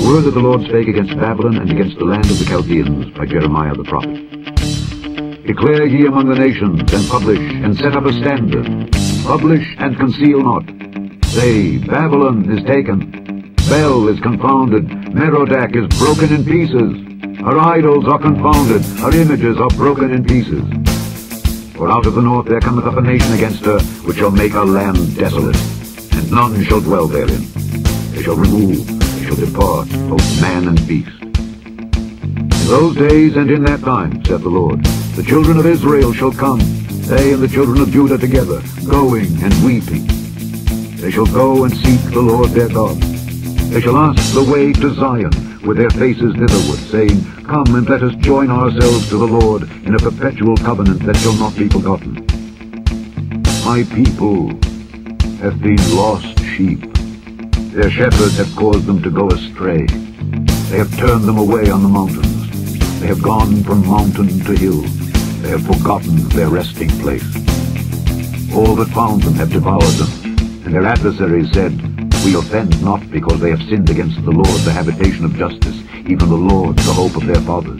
The word that the Lord spake against Babylon and against the land of the Chaldeans by Jeremiah the prophet. Declare ye among the nations, and publish, and set up a standard. Publish and conceal not. Say, Babylon is taken. Bel is confounded. Merodach is broken in pieces. Her idols are confounded. Her images are broken in pieces. For out of the north there cometh up a nation against her, which shall make her land desolate, and none shall dwell therein. They shall remove, they shall depart, both man and beast. In those days and in that time, saith the Lord, the children of Israel shall come, they and the children of Judah together, going and weeping. They shall go and seek the Lord their God. They shall ask the way to Zion, with their faces thitherward, saying, Come and let us join ourselves to the Lord in a perpetual covenant that shall not be forgotten. My people have been lost sheep. Their shepherds have caused them to go astray. They have turned them away on the mountains. They have gone from mountain to hill. They have forgotten their resting place. All that found them have devoured them, and their adversaries said, We offend not because they have sinned against the Lord, the habitation of justice, even the Lord, the hope of their fathers.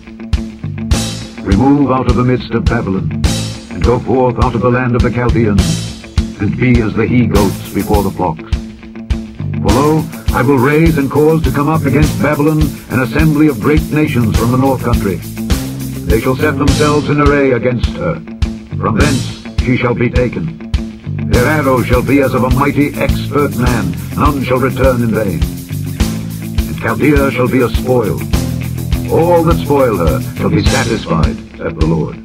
Remove out of the midst of Babylon, and go forth out of the land of the Chaldeans, and be as the he-goats before the flocks. For lo, I will raise and cause to come up against Babylon an assembly of great nations from the north country. They shall set themselves in array against her. From thence she shall be taken. Their arrows shall be as of a mighty expert man, none shall return in vain. And Chaldea shall be a spoil. All that spoil her shall be satisfied, saith the Lord.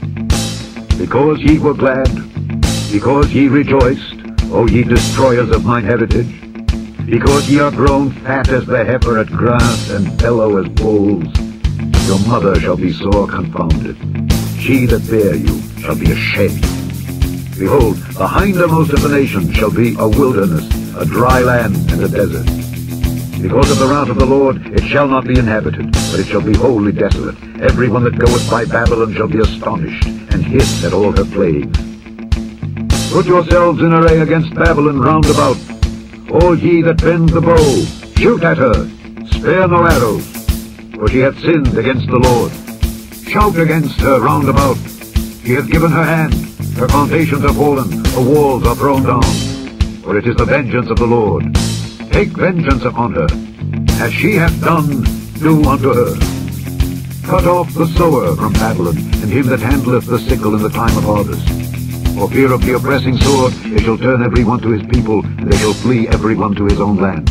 Because ye were glad, because ye rejoiced, O ye destroyers of mine heritage, because ye are grown fat as the heifer at grass, and bellow as bulls, your mother shall be sore confounded. She that bare you shall be ashamed. Behold, the hindermost of the nations shall be a wilderness, a dry land, and a desert. Because of the wrath of the Lord, it shall not be inhabited, but it shall be wholly desolate. Every one that goeth by Babylon shall be astonished, and hiss at all her plagues. Put yourselves in array against Babylon round about. All ye that bend the bow, shoot at her, spare no arrows, for she hath sinned against the Lord. Shout against her round about. She hath given her hand, her foundations are fallen, her walls are thrown down. For it is the vengeance of the Lord. Take vengeance upon her. As she hath done, do unto her. Cut off the sower from Babylon, and him that handleth the sickle in the time of harvest. For fear of the oppressing sword, they shall turn every one to his people, and they shall flee every one to his own land.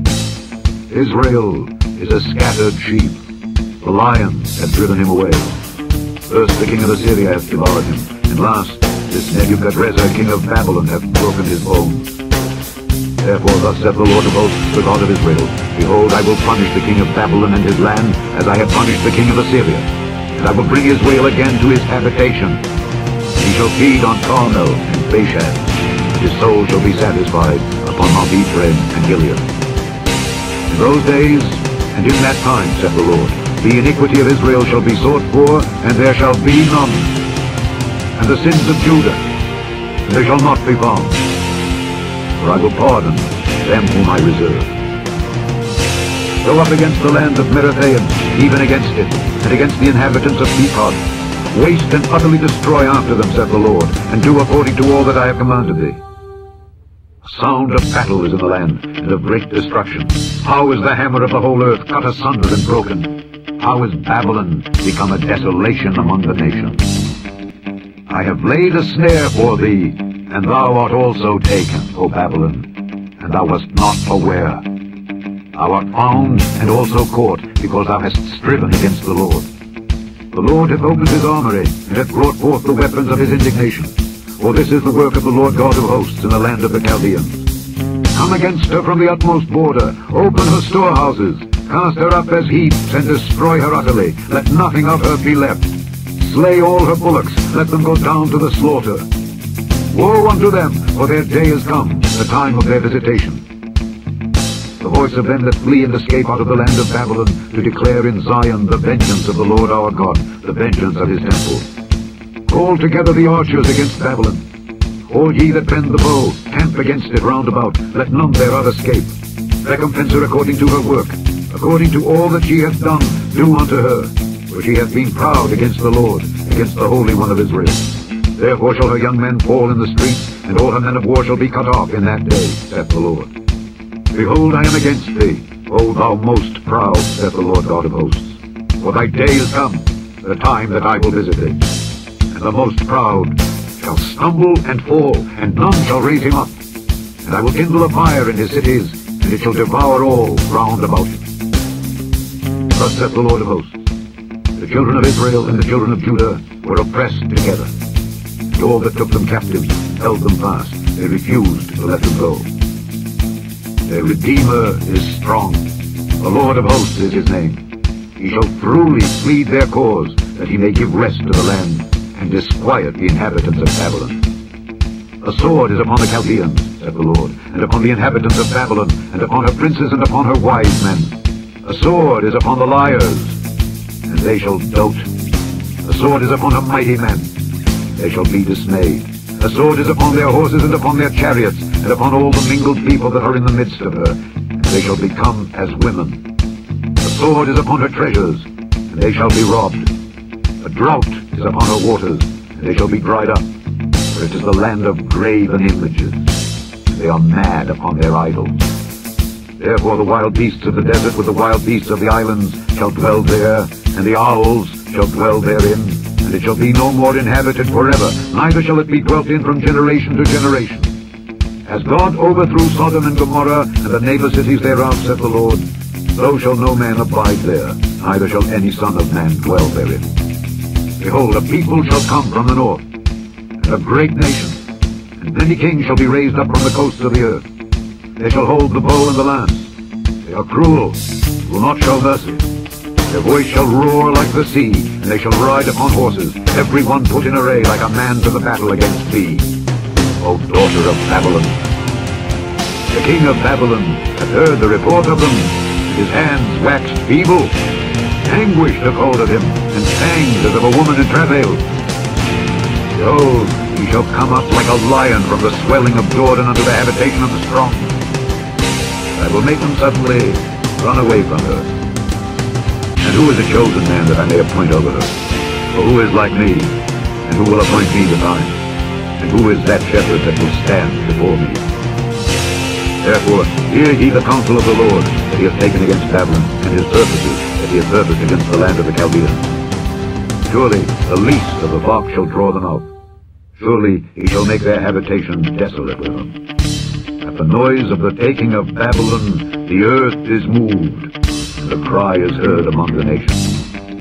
Israel is a scattered sheep. The lions have driven him away. First the king of Assyria hath devoured him, and last this Nebuchadrezzar king of Babylon hath broken his bones. Therefore thus saith the Lord of hosts, the God of Israel, Behold, I will punish the king of Babylon and his land, as I have punished the king of Assyria, and I will bring Israel again to his habitation. He shall feed on Carmel and Bashan. His soul shall be satisfied upon Mount Ephraim and Gilead. In those days and in that time, saith the Lord, the iniquity of Israel shall be sought for, and there shall be none. And the sins of Judah, and they shall not be found. For I will pardon them whom I reserve. Go up against the land of Merathaim, even against it, and against the inhabitants of Pekod. Waste and utterly destroy after them, saith the Lord, and do according to all that I have commanded thee. A sound of battle is in the land, and of great destruction. How is the hammer of the whole earth cut asunder and broken? How is Babylon become a desolation among the nations? I have laid a snare for thee, and thou art also taken, O Babylon, and thou wast not aware. Thou art found and also caught, because thou hast striven against the Lord. The Lord hath opened his armory, and hath brought forth the weapons of his indignation. For this is the work of the Lord God of hosts in the land of the Chaldeans. Come against her from the utmost border, open her storehouses, cast her up as heaps, and destroy her utterly. Let nothing of her be left. Slay all her bullocks, let them go down to the slaughter. Woe unto them, for their day is come, the time of their visitation. The voice of them that flee and escape out of the land of Babylon, to declare in Zion the vengeance of the Lord our God, the vengeance of his temple. Call together the archers against Babylon. All ye that bend the bow, camp against it round about, let none thereof escape. recompense her according to her work, according to all that she hath done, do unto her. For she hath been proud against the Lord, against the Holy One of Israel. Therefore shall her young men fall in the streets, and all her men of war shall be cut off in that day, saith the Lord. Behold, I am against thee, O thou most proud, saith the Lord God of hosts. For thy day is come, the time that I will visit thee. And the most proud shall stumble and fall, and none shall raise him up. And I will kindle a fire in his cities, and it shall devour all round about him. Thus saith the Lord of hosts. The children of Israel and the children of Judah were oppressed together. And all that took them captive held them fast. They refused to let them go. Their Redeemer is strong. The Lord of hosts is his name. He shall truly plead their cause, that he may give rest to the land, and disquiet the inhabitants of Babylon. A sword is upon the Chaldeans, saith the Lord, and upon the inhabitants of Babylon, and upon her princes, and upon her wise men. A sword is upon the liars, and they shall dote. A sword is upon her mighty men, they shall be dismayed. A sword is upon their horses, and upon their chariots, and upon all the mingled people that are in the midst of her, and they shall become as women. A sword is upon her treasures, and they shall be robbed. A drought is upon her waters, and they shall be dried up. For it is the land of graven images, and they are mad upon their idols. Therefore the wild beasts of the desert with the wild beasts of the islands shall dwell there, and the owls shall dwell therein, and it shall be no more inhabited forever, neither shall it be dwelt in from generation to generation. As God overthrew Sodom and Gomorrah, and the neighbor cities thereof, saith the Lord, so shall no man abide there, neither shall any son of man dwell therein. Behold, a people shall come from the north, and a great nation, and many kings shall be raised up from the coasts of the earth. They shall hold the bow and the lance. They are cruel, will not show mercy. Their voice shall roar like the sea, and they shall ride upon horses, every one put in array like a man to the battle against thee, O daughter of Babylon. The king of Babylon hath heard the report of them, and his hands waxed feeble. Anguish took hold of him, and pangs as of a woman in travail. Behold, he shall come up like a lion from the swelling of Jordan unto the habitation of the strong. I will make them suddenly run away from her. And who is a chosen man that I may appoint over her? For who is like me, and who will appoint me the time? And who is that shepherd that will stand before me? Therefore, hear ye the counsel of the Lord that he hath taken against Babylon, and his purposes that he hath purposed against the land of the Chaldeans. Surely the least of the flock shall draw them out. Surely he shall make their habitation desolate with them. At the noise of the taking of Babylon, the earth is moved, and the cry is heard among the nations.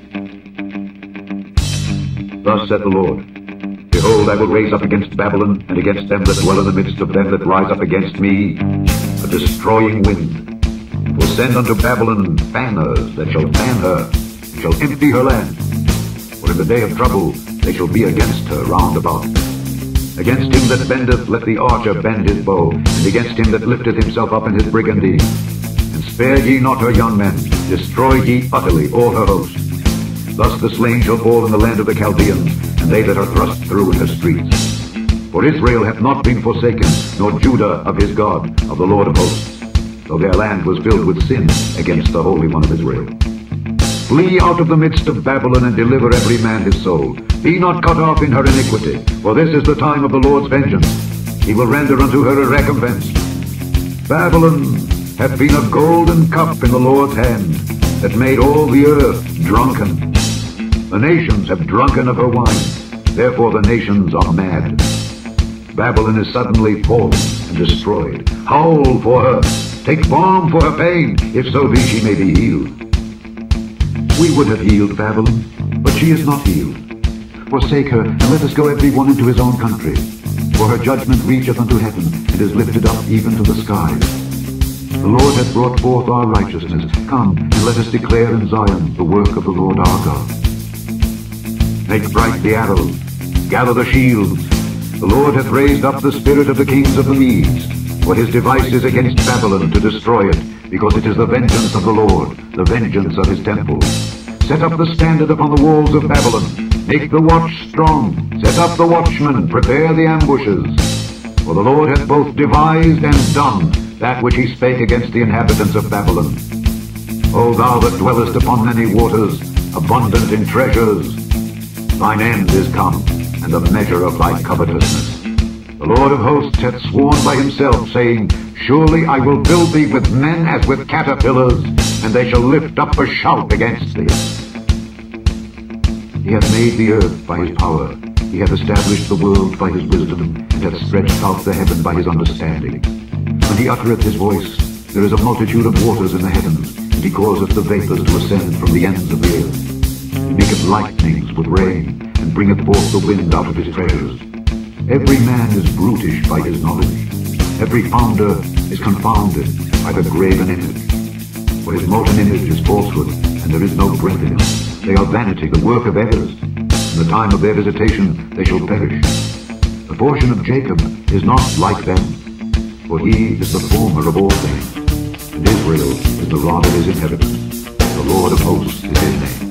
Thus saith the Lord, Behold, I will raise up against Babylon, and against them that dwell in the midst of them that rise up against me, a destroying wind, and will send unto Babylon fanners that shall fan her, and shall empty her land. For in the day of trouble they shall be against her round about. Against him that bendeth let the archer bend his bow, and against him that lifteth himself up in his brigandine. And spare ye not her young men, destroy ye utterly all her host. Thus the slain shall fall in the land of the Chaldeans, and they that are thrust through in her streets. For Israel hath not been forsaken, nor Judah of his God, of the Lord of hosts, though their land was filled with sin against the Holy One of Israel. Flee out of the midst of Babylon, and deliver every man his soul. Be not cut off in her iniquity, for this is the time of the Lord's vengeance. He will render unto her a recompense. Babylon hath been a golden cup in the Lord's hand, that made all the earth drunken. The nations have drunken of her wine, therefore the nations are mad. Babylon is suddenly fallen and destroyed. Howl for her, take balm for her pain, if so be she may be healed. We would have healed Babylon, but she is not healed. Forsake her, and let us go every one into his own country. For her judgment reacheth unto heaven, and is lifted up even to the skies. The Lord hath brought forth our righteousness. Come, and let us declare in Zion the work of the Lord our God. Make bright the arrows, gather the shields. The Lord hath raised up the spirit of the kings of the Medes. For his device is against Babylon to destroy it, because it is the vengeance of the Lord, the vengeance of his temple. Set up the standard upon the walls of Babylon. Make the watch strong. Set up the watchmen. Prepare the ambushes. For the Lord hath both devised and done that which he spake against the inhabitants of Babylon. O thou that dwellest upon many waters, abundant in treasures, thine end is come, and the measure of thy covetousness. The Lord of hosts hath sworn by himself, saying, Surely I will build thee with men as with caterpillars, and they shall lift up a shout against thee. He hath made the earth by his power. He hath established the world by his wisdom, and hath stretched out the heaven by his understanding. When he uttereth his voice, there is a multitude of waters in the heavens, and he causeth the vapors to ascend from the ends of the earth. He maketh lightnings with rain, and bringeth forth the wind out of his treasures. Every man is brutish by his knowledge. Every founder is confounded by the graven image. For his molten image is falsehood, and there is no breath in it. They are vanity, the work of errors. In the time of their visitation they shall perish. The portion of Jacob is not like them, for he is the former of all things, and Israel is the rod of his inheritance. The Lord of hosts is his name.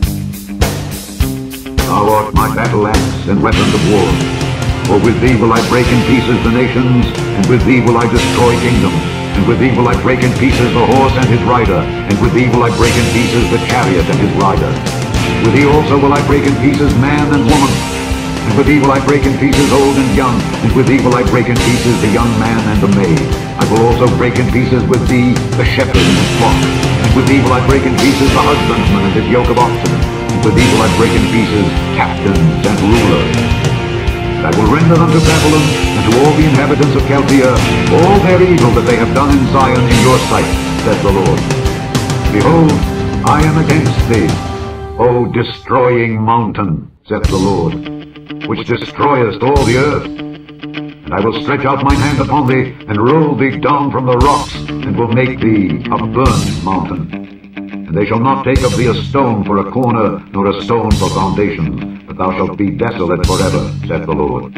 Thou art my battle axe and weapons of war. For with thee will I break in pieces the nations, and with thee will I destroy kingdoms, and with thee will I break in pieces the horse and his rider, and with thee will I break in pieces the chariot and his rider. With thee also will I break in pieces man and woman, and with thee will I break in pieces old and young, and with thee will I break in pieces the young man and the maid. I will also break in pieces with thee the shepherd and his flock, and with thee will I break in pieces the husbandman and his yoke of oxen, and with thee will I break in pieces captains and rulers. I will render unto Babylon and to all the inhabitants of Chaldea all their evil that they have done in Zion in your sight, says the Lord. Behold, I am against thee, O destroying mountain, saith the Lord, which destroyest all the earth. And I will stretch out mine hand upon thee, and roll thee down from the rocks, and will make thee a burnt mountain. And they shall not take of thee a stone for a corner, nor a stone for foundations, but thou shalt be desolate forever, saith the Lord.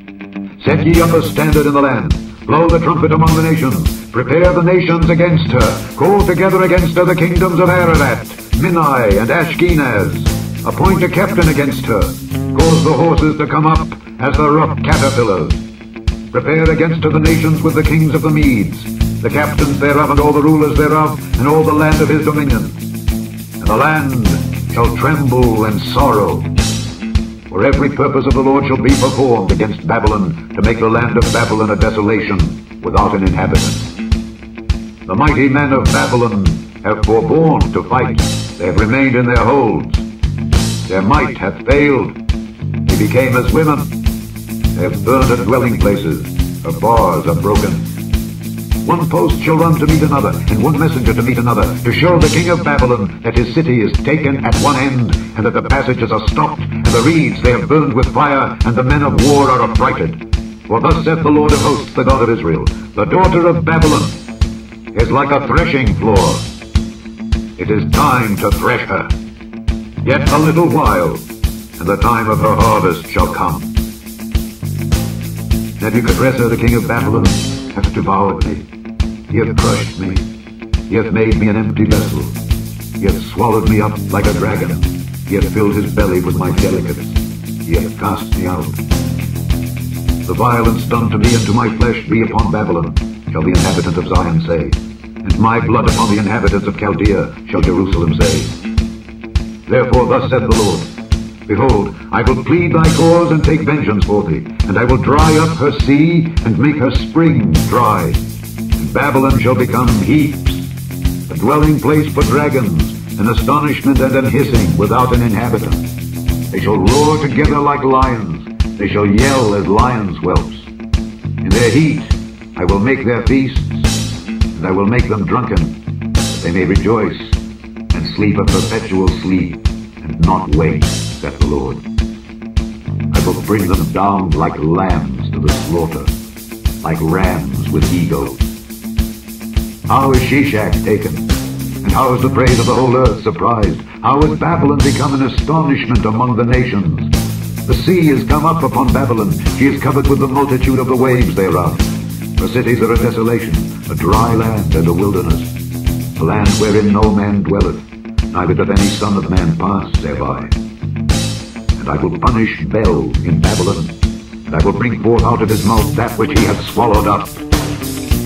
Set ye up a standard in the land, blow the trumpet among the nations, prepare the nations against her, call together against her the kingdoms of Ararat, Minai, and Ashkenaz. Appoint a captain against her, cause the horses to come up as the rough caterpillars. Prepare against her the nations with the kings of the Medes, the captains thereof and all the rulers thereof, and all the land of his dominion. And the land shall tremble and sorrow, for every purpose of the Lord shall be performed against Babylon, to make the land of Babylon a desolation without an inhabitant. The mighty men of Babylon have forborne to fight, they have remained in their holds. Their might hath failed, they became as women. They have burned her dwelling places, her bars are broken. One post shall run to meet another, and one messenger to meet another, to show the king of Babylon that his city is taken at one end, and that the passages are stopped, and the reeds they have burned with fire, and the men of war are affrighted. For thus saith the Lord of hosts, the God of Israel, the daughter of Babylon is like a threshing floor. It is time to thresh her. Yet a little while, and the time of her harvest shall come. Nebuchadrezzar, the king of Babylon, hath devoured me. He hath crushed me. He hath made me an empty vessel. He hath swallowed me up like a dragon. He hath filled his belly with my delicates. He hath cast me out. The violence done to me and to my flesh be upon Babylon, shall the inhabitant of Zion say. And my blood upon the inhabitants of Chaldea, shall Jerusalem say. Therefore thus saith the Lord, Behold, I will plead thy cause and take vengeance for thee, and I will dry up her sea and make her springs dry. And Babylon shall become heaps, a dwelling place for dragons, an astonishment and an hissing without an inhabitant. They shall roar together like lions, they shall yell as lions' whelps. In their heat I will make their feasts, and I will make them drunken, that they may rejoice and sleep a perpetual sleep, and not wake, saith the Lord. I will bring them down like lambs to the slaughter, like rams with he-goats. How is Shishak taken? And how is the praise of the whole earth surprised? How is Babylon become an astonishment among the nations? The sea is come up upon Babylon, she is covered with the multitude of the waves thereof. Her cities are a desolation, a dry land and a wilderness, a land wherein no man dwelleth, neither doth any son of man pass thereby. And I will punish Bel in Babylon, and I will bring forth out of his mouth that which he hath swallowed up. And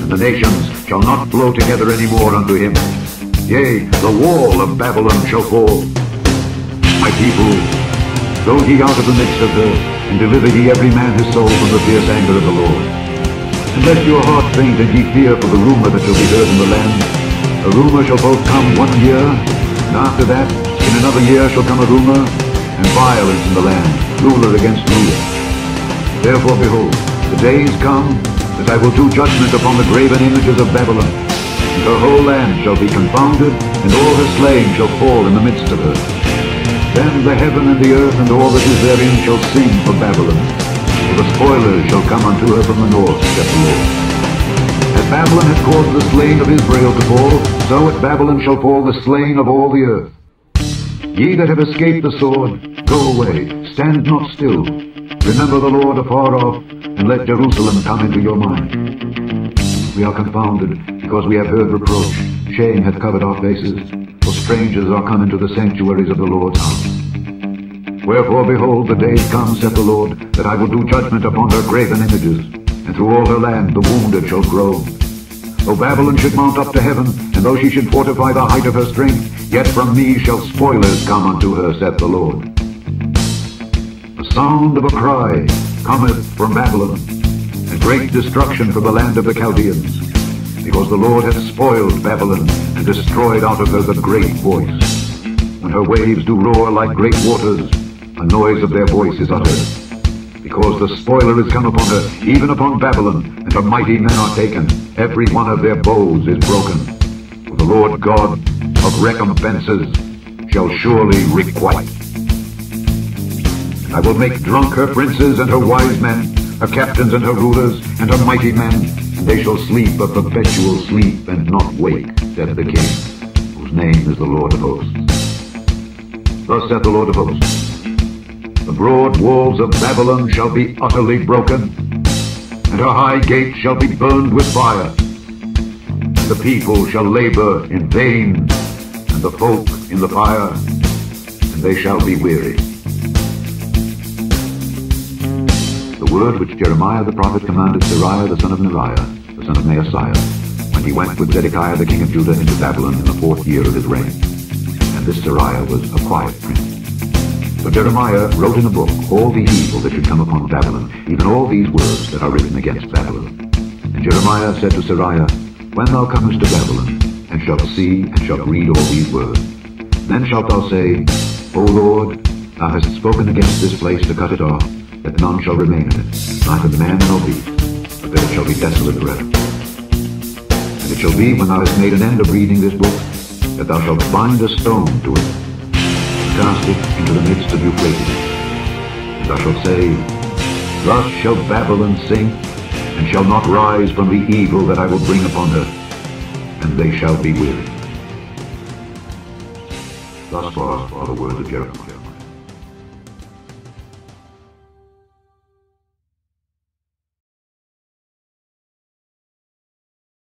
and the nations shall not flow together any more unto him. Yea, the wall of Babylon shall fall. My people, go ye out of the midst of her, and deliver ye every man his soul from the fierce anger of the Lord. And let your heart faint, and ye fear for the rumor that shall be heard in the land. A rumor shall both come 1 year, and after that, in another year shall come a rumor, and violence in the land, ruler against ruler. Therefore, behold, the days come that I will do judgment upon the graven images of Babylon, and her whole land shall be confounded, and all her slain shall fall in the midst of her. Then the heaven and the earth and all that is therein shall sing for Babylon, for the spoilers shall come unto her from the north, saith the Lord. As Babylon hath caused the slain of Israel to fall, so at Babylon shall fall the slain of all the earth. Ye that have escaped the sword, go away, stand not still. Remember the Lord afar off, and let Jerusalem come into your mind. We are confounded, because we have heard reproach. Shame hath covered our faces, for strangers are come into the sanctuaries of the Lord's house. Wherefore, behold, the days come, saith the Lord, that I will do judgment upon her graven images, and through all her land the wounded shall grow. Though Babylon should mount up to heaven, and though she should fortify the height of her strength, yet from me shall spoilers come unto her, saith the Lord. The sound of a cry cometh from Babylon, and great destruction from the land of the Chaldeans, because the Lord hath spoiled Babylon, and destroyed out of her the great voice. When her waves do roar like great waters, a noise of their voice is uttered. Because the spoiler is come upon her, even upon Babylon, and her mighty men are taken. Every one of their bows is broken. For the Lord God of recompenses shall surely requite. I will make drunk her princes and her wise men, her captains and her rulers, and her mighty men, and they shall sleep a perpetual sleep and not wake, saith the King, whose name is the Lord of hosts. Thus saith the Lord of hosts, the broad walls of Babylon shall be utterly broken, and her high gates shall be burned with fire. The people shall labor in vain, and the folk in the fire, and they shall be weary. The word which Jeremiah the prophet commanded Seraiah the son of Neriah, the son of Maaseiah, when he went with Zedekiah the king of Judah into Babylon in the 4th year of his reign. And this Seraiah was a quiet prince. So Jeremiah wrote in a book all the evil that should come upon Babylon, even all these words that are written against Babylon. And Jeremiah said to Seraiah, when thou comest to Babylon, and shalt see and shalt read all these words, then shalt thou say, O Lord, thou hast spoken against this place to cut it off, that none shall remain in it, neither man nor beast, but that it shall be desolate forever. And it shall be, when thou hast made an end of reading this book, that thou shalt bind a stone to it, cast it into the midst of Euphrates. And thou shalt say, thus shall Babylon sink, and shall not rise from the evil that I will bring upon her, and they shall be weary. Thus far are the words of Jeremiah.